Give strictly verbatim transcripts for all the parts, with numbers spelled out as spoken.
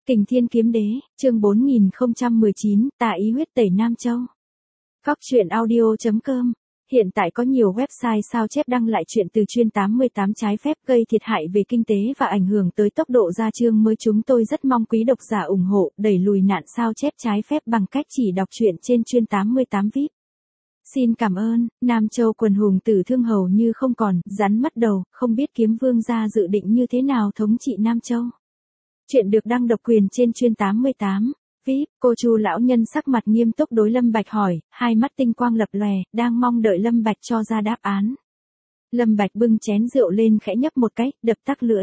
Kình Thiên Kiếm Đế, chương bốn nghìn không trăm mười chín, Tà Ý Huyết Tẩy Nam Châu. Cóc truyện audio chấm com. Hiện tại có nhiều website sao chép đăng lại chuyện từ chuyên tám mươi tám trái phép gây thiệt hại về kinh tế và ảnh hưởng tới tốc độ ra chương mới. Chúng tôi rất mong quý độc giả ủng hộ, đẩy lùi nạn sao chép trái phép bằng cách chỉ đọc truyện trên chuyên tám mươi tám vi ai pi. Xin cảm ơn. Nam Châu quần hùng tử thương hầu như không còn, rắn mất đầu, không biết Kiếm Vương gia dự định như thế nào thống trị Nam Châu. Chuyện được đăng độc quyền trên chuyên tám mươi tám vi ai pi. Cô Chu lão nhân sắc mặt nghiêm túc đối Lâm Bạch hỏi, hai mắt tinh quang lập lòe, đang mong đợi Lâm Bạch cho ra đáp án. Lâm Bạch bưng chén rượu lên khẽ nhấp một cái, đập tắc lưỡi.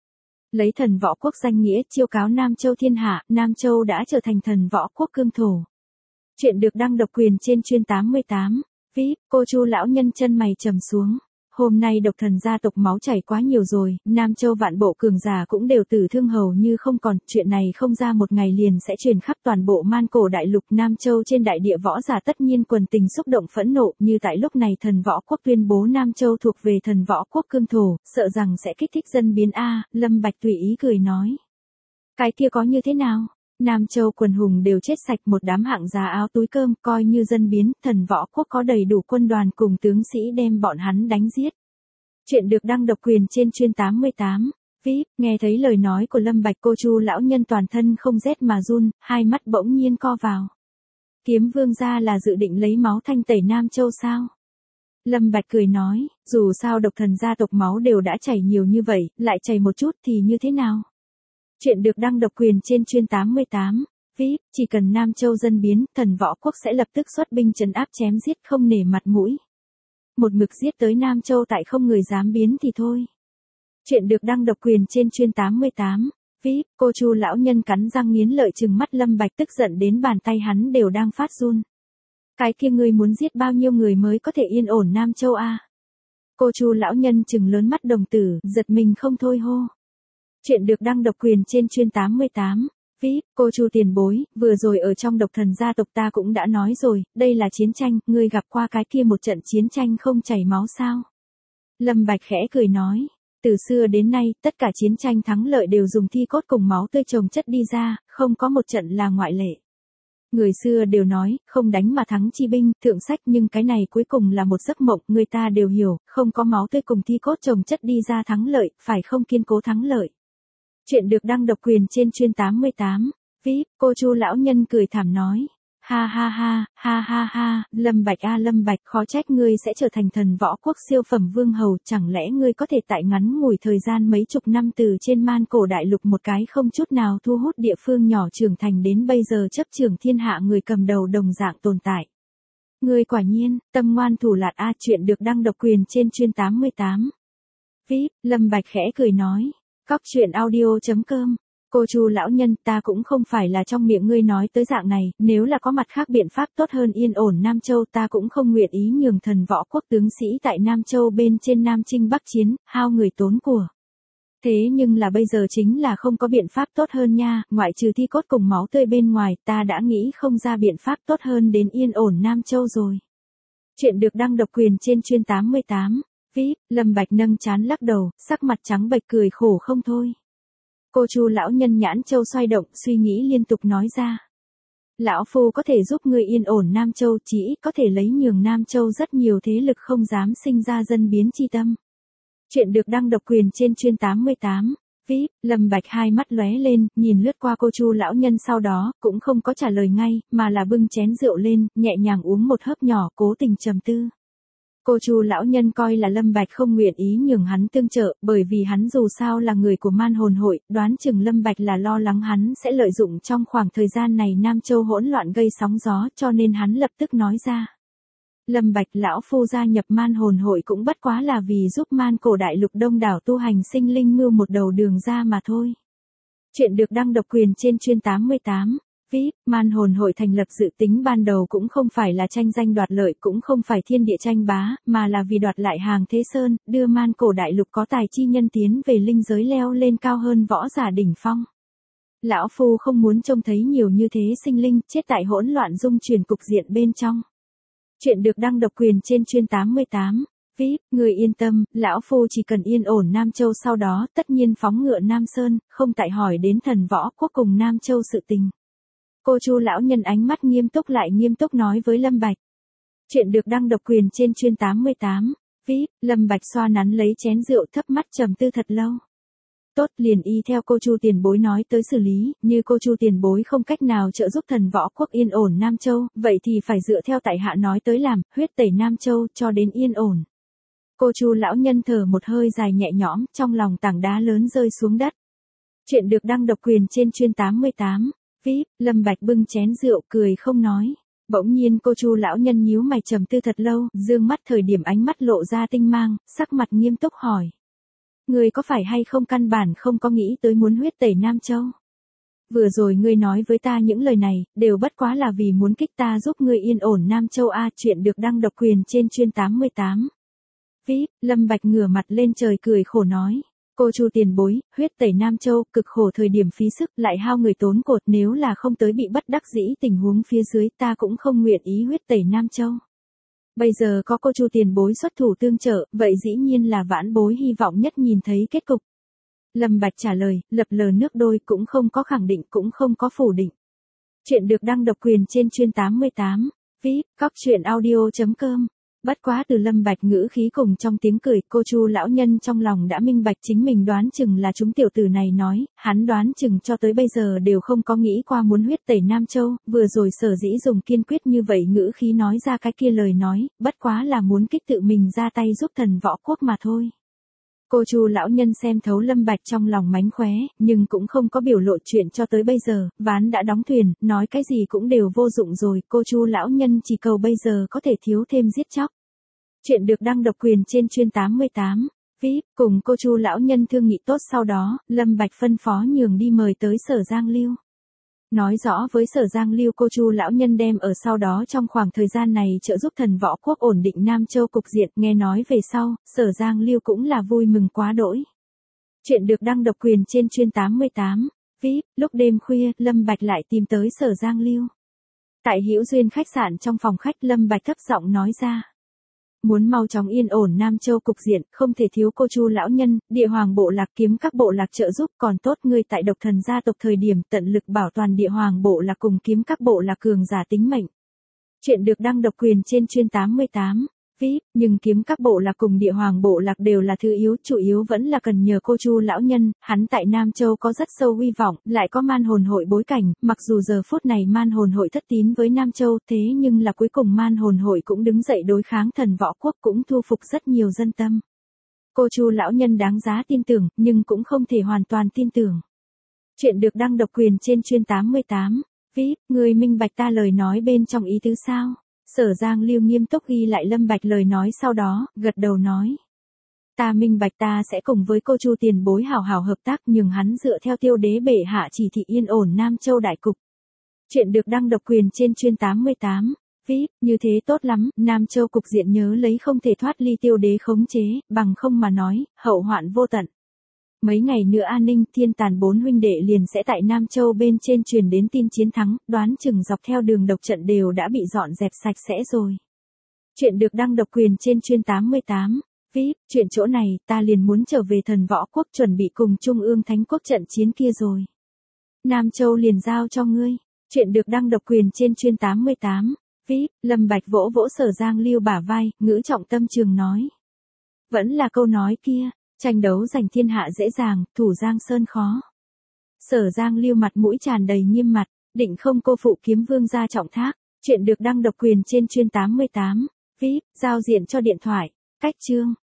Lấy thần võ quốc danh nghĩa chiêu cáo Nam Châu thiên hạ, Nam Châu đã trở thành thần võ quốc cương thổ. Chuyện được đăng độc quyền trên chuyên tám mươi tám vi ai pi. Cô Chu lão nhân chân mày trầm xuống. Hôm nay độc thần gia tộc máu chảy quá nhiều rồi, Nam Châu vạn bộ cường giả cũng đều tử thương hầu như không còn, chuyện này không ra một ngày liền sẽ truyền khắp toàn bộ man cổ đại lục. Nam Châu trên đại địa võ giả tất nhiên quần tình xúc động phẫn nộ, như tại lúc này thần võ quốc tuyên bố Nam Châu thuộc về thần võ quốc cương thổ, sợ rằng sẽ kích thích dân biến a. Lâm Bạch tùy ý cười nói. Cái kia có như thế nào? Nam Châu quần hùng đều chết sạch, một đám hạng giá áo túi cơm, coi như dân biến, thần võ quốc có đầy đủ quân đoàn cùng tướng sĩ đem bọn hắn đánh giết. Chuyện được đăng độc quyền trên chuyên tám mươi tám vi ai pi. Nghe thấy lời nói của Lâm Bạch, cô Chu lão nhân toàn thân không rét mà run, hai mắt bỗng nhiên co vào. Kiếm Vương gia là dự định lấy máu thanh tẩy Nam Châu sao? Lâm Bạch cười nói, dù sao độc thần gia tộc máu đều đã chảy nhiều như vậy, lại chảy một chút thì như thế nào? Chuyện được đăng độc quyền trên chuyên tám mươi tám vi ai pi. Chỉ cần Nam Châu dân biến, thần võ quốc sẽ lập tức xuất binh trấn áp chém giết không nể mặt mũi. Một mực giết tới Nam Châu tại không người dám biến thì thôi. Chuyện được đăng độc quyền trên chuyên tám mươi tám vi ai pi. Cô Chu lão nhân cắn răng nghiến lợi trừng mắt Lâm Bạch, tức giận đến bàn tay hắn đều đang phát run. Cái kia ngươi muốn giết bao nhiêu người mới có thể yên ổn Nam Châu a? Cô Chu lão nhân trừng lớn mắt đồng tử, giật mình không thôi hô. Chuyện được đăng độc quyền trên chuyên tám mươi tám vi ai pi. Cô Chu tiền bối, vừa rồi ở trong độc thần gia tộc ta cũng đã nói rồi, đây là chiến tranh, ngươi gặp qua cái kia một trận chiến tranh không chảy máu sao? Lâm Bạch khẽ cười nói, từ xưa đến nay, tất cả chiến tranh thắng lợi đều dùng thi cốt cùng máu tươi chồng chất đi ra, không có một trận là ngoại lệ. Người xưa đều nói, không đánh mà thắng chi binh, thượng sách, nhưng cái này cuối cùng là một giấc mộng, người ta đều hiểu, không có máu tươi cùng thi cốt chồng chất đi ra thắng lợi, phải không kiên cố thắng lợi. Chuyện được đăng độc quyền trên chuyên tám mươi tám vi ai pi. Cô Chu lão nhân cười thảm nói, ha ha ha, ha ha ha, Lâm Bạch a Lâm Bạch, khó trách ngươi sẽ trở thành thần võ quốc siêu phẩm vương hầu, chẳng lẽ ngươi có thể tại ngắn ngủi thời gian mấy chục năm từ trên man cổ đại lục một cái không chút nào thu hút địa phương nhỏ trưởng thành đến bây giờ chấp trưởng thiên hạ người cầm đầu đồng dạng tồn tại. Ngươi quả nhiên, tâm ngoan thủ lạt a. Chuyện được đăng độc quyền trên chuyên tám mươi tám vi ai pi. Lâm Bạch khẽ cười nói. Cóc truyện audio chấm com. Cô Chu lão nhân, ta cũng không phải là trong miệng ngươi nói tới dạng này, nếu là có mặt khác biện pháp tốt hơn yên ổn Nam Châu, ta cũng không nguyện ý nhường thần võ quốc tướng sĩ tại Nam Châu bên trên Nam Chinh Bắc chiến, hao người tốn của. Thế nhưng là bây giờ chính là không có biện pháp tốt hơn nha, ngoại trừ thi cốt cùng máu tươi bên ngoài, ta đã nghĩ không ra biện pháp tốt hơn đến yên ổn Nam Châu rồi. Chuyện được đăng độc quyền trên chuyên tám mươi tám vi ai pi. Lâm Bạch nâng trán lắc đầu, sắc mặt trắng bệch cười khổ không thôi. Cô Chu lão nhân nhãn châu xoay động, suy nghĩ liên tục nói ra. Lão phu có thể giúp ngươi yên ổn Nam Châu, chỉ ít có thể lấy nhường Nam Châu rất nhiều thế lực không dám sinh ra dân biến chi tâm. Chuyện được đăng độc quyền trên chuyên tám mươi tám vi ai pi. Lâm Bạch hai mắt lóe lên, nhìn lướt qua cô Chu lão nhân, sau đó cũng không có trả lời ngay, mà là bưng chén rượu lên, nhẹ nhàng uống một hớp nhỏ, cố tình trầm tư. Cô Chu lão nhân coi là Lâm Bạch không nguyện ý nhường hắn tương trợ, bởi vì hắn dù sao là người của man hồn hội, đoán chừng Lâm Bạch là lo lắng hắn sẽ lợi dụng trong khoảng thời gian này Nam Châu hỗn loạn gây sóng gió, cho nên hắn lập tức nói ra. Lâm Bạch, lão phu gia nhập man hồn hội cũng bất quá là vì giúp man cổ đại lục đông đảo tu hành sinh linh mưu một đầu đường ra mà thôi. Chuyện được đăng độc quyền trên chuyên tám mươi tám vi ai pi. Man hồn hội thành lập dự tính ban đầu cũng không phải là tranh danh đoạt lợi, cũng không phải thiên địa tranh bá, mà là vì đoạt lại hàng thế sơn, đưa man cổ đại lục có tài chi nhân tiến về linh giới leo lên cao hơn võ giả đỉnh phong. Lão phu không muốn trông thấy nhiều như thế sinh linh chết tại hỗn loạn dung chuyển cục diện bên trong. Chuyện được đăng độc quyền trên chuyên tám mươi tám vê i pê, người yên tâm, lão phu chỉ cần yên ổn Nam Châu sau đó tất nhiên phóng ngựa Nam Sơn, không tại hỏi đến thần võ quốc cùng Nam Châu sự tình. Cô Chu lão nhân ánh mắt nghiêm túc lại nghiêm túc nói với Lâm Bạch. Chuyện được đăng độc quyền trên chuyên tám mươi tám, vê i pê, Lâm Bạch xoa nắn lấy chén rượu thấp mắt trầm tư thật lâu. Tốt, liền y theo cô Chu tiền bối nói tới xử lý, như cô Chu tiền bối không cách nào trợ giúp thần võ quốc yên ổn Nam Châu, vậy thì phải dựa theo tại hạ nói tới làm, huyết tẩy Nam Châu cho đến yên ổn. Cô Chu lão nhân thở một hơi dài nhẹ nhõm, trong lòng tảng đá lớn rơi xuống đất. Chuyện được đăng độc quyền trên chuyên tám mươi tám, vê i pê, Lâm Bạch bưng chén rượu cười không nói. Bỗng nhiên cô Chu lão nhân nhíu mày trầm tư thật lâu, dương mắt thời điểm ánh mắt lộ ra tinh mang, sắc mặt nghiêm túc hỏi. Ngươi có phải hay không căn bản không có nghĩ tới muốn huyết tẩy Nam Châu? Vừa rồi ngươi nói với ta những lời này, đều bất quá là vì muốn kích ta giúp ngươi yên ổn Nam Châu a. Chuyện được đăng độc quyền trên chuyên tám mươi tám. vê i pê, Lâm Bạch ngửa mặt lên trời cười khổ nói. Cô Chu tiền bối, huyết tẩy Nam Châu, cực khổ thời điểm phí sức lại hao người tốn cột, nếu là không tới bị bất đắc dĩ tình huống phía dưới ta cũng không nguyện ý huyết tẩy Nam Châu. Bây giờ có cô Chu tiền bối xuất thủ tương trợ, vậy dĩ nhiên là vãn bối hy vọng nhất nhìn thấy kết cục. Lâm Bạch trả lời, lập lờ nước đôi, cũng không có khẳng định cũng không có phủ định. Chuyện được đăng độc quyền trên chuyên tám mươi tám, vê i pê, cóc truyện audio chấm com. Bất quá từ Lâm Bạch ngữ khí cùng trong tiếng cười, cô Chu lão nhân trong lòng đã minh bạch chính mình đoán chừng là chúng tiểu tử này nói, hắn đoán chừng cho tới bây giờ đều không có nghĩ qua muốn huyết tẩy Nam Châu, vừa rồi sở dĩ dùng kiên quyết như vậy ngữ khí nói ra cái kia lời nói, bất quá là muốn kích tự mình ra tay giúp thần võ quốc mà thôi. Cô Chu lão nhân xem thấu Lâm Bạch trong lòng mánh khóe, nhưng cũng không có biểu lộ chuyện cho tới bây giờ, ván đã đóng thuyền, nói cái gì cũng đều vô dụng rồi, cô Chu lão nhân chỉ cầu bây giờ có thể thiếu thêm giết chóc. Chuyện được đăng độc quyền trên chuyên tám mươi tám, vê i pê, cùng cô Chu lão nhân thương nghị tốt sau đó, Lâm Bạch phân phó nhường đi mời tới Sở Giang Lưu. Nói rõ với Sở Giang Lưu cô Chu lão nhân đem ở sau đó trong khoảng thời gian này trợ giúp thần võ quốc ổn định Nam Châu cục diện, nghe nói về sau, Sở Giang Lưu cũng là vui mừng quá đỗi. Chuyện được đăng độc quyền trên chuyên tám mươi tám, vê i pê, lúc đêm khuya, Lâm Bạch lại tìm tới Sở Giang Lưu. Tại Hữu Duyên khách sạn trong phòng khách, Lâm Bạch thấp giọng nói ra. Muốn mau chóng yên ổn Nam Châu cục diện, không thể thiếu cô Chu lão nhân, địa hoàng bộ lạc kiếm các bộ lạc trợ giúp, còn tốt ngươi tại độc thần gia tộc thời điểm tận lực bảo toàn địa hoàng bộ lạc cùng kiếm các bộ lạc cường giả tính mệnh. Chuyện được đăng độc quyền trên chuyên tám mươi tám, vê i pê, nhưng kiếm các bộ lạc cùng địa hoàng bộ lạc đều là thứ yếu, chủ yếu vẫn là cần nhờ cô Chu lão nhân, hắn tại Nam Châu có rất sâu uy vọng, lại có man hồn hội bối cảnh, mặc dù giờ phút này man hồn hội thất tín với Nam Châu, thế nhưng là cuối cùng man hồn hội cũng đứng dậy đối kháng thần võ quốc, cũng thu phục rất nhiều dân tâm. Cô Chu lão nhân đáng giá tin tưởng, nhưng cũng không thể hoàn toàn tin tưởng. Chuyện được đăng độc quyền trên chuyên tám mươi tám, vê i pê, người minh bạch ta lời nói bên trong ý tứ sao? Sở Giang Lưu nghiêm túc ghi lại Lâm Bạch lời nói sau đó, gật đầu nói. Ta minh bạch, ta sẽ cùng với cô Chu tiền bối hảo hảo hợp tác, nhường hắn dựa theo tiêu đế bệ hạ chỉ thị yên ổn Nam Châu đại cục. Chuyện được đăng độc quyền trên chuyên tám mươi tám, vê i pê, như thế tốt lắm, Nam Châu cục diện nhớ lấy không thể thoát ly tiêu đế khống chế, bằng không mà nói, hậu hoạn vô tận. Mấy ngày nữa An Ninh Thiên Tàn bốn huynh đệ liền sẽ tại Nam Châu bên trên truyền đến tin chiến thắng, đoán chừng dọc theo đường độc trận đều đã bị dọn dẹp sạch sẽ rồi. Chuyện được đăng độc quyền trên chuyên tám mươi tám, vê i pê, chuyện chỗ này, ta liền muốn trở về thần võ quốc chuẩn bị cùng Trung ương Thánh quốc trận chiến kia rồi. Nam Châu liền giao cho ngươi. Chuyện được đăng độc quyền trên chuyên tám mươi tám, vê i pê, Lâm Bạch vỗ vỗ Sở Giang Lưu bả vai, ngữ trọng tâm trường nói. Vẫn là câu nói kia. Tranh đấu giành thiên hạ dễ dàng, thủ Giang Sơn khó. Sở Giang Lưu mặt mũi tràn đầy nghiêm mặt, định không cô phụ kiếm vương gia trọng thác. Chuyện được đăng độc quyền trên chuyên tám mươi tám, vê i pê, giao diện cho điện thoại. Cách chương.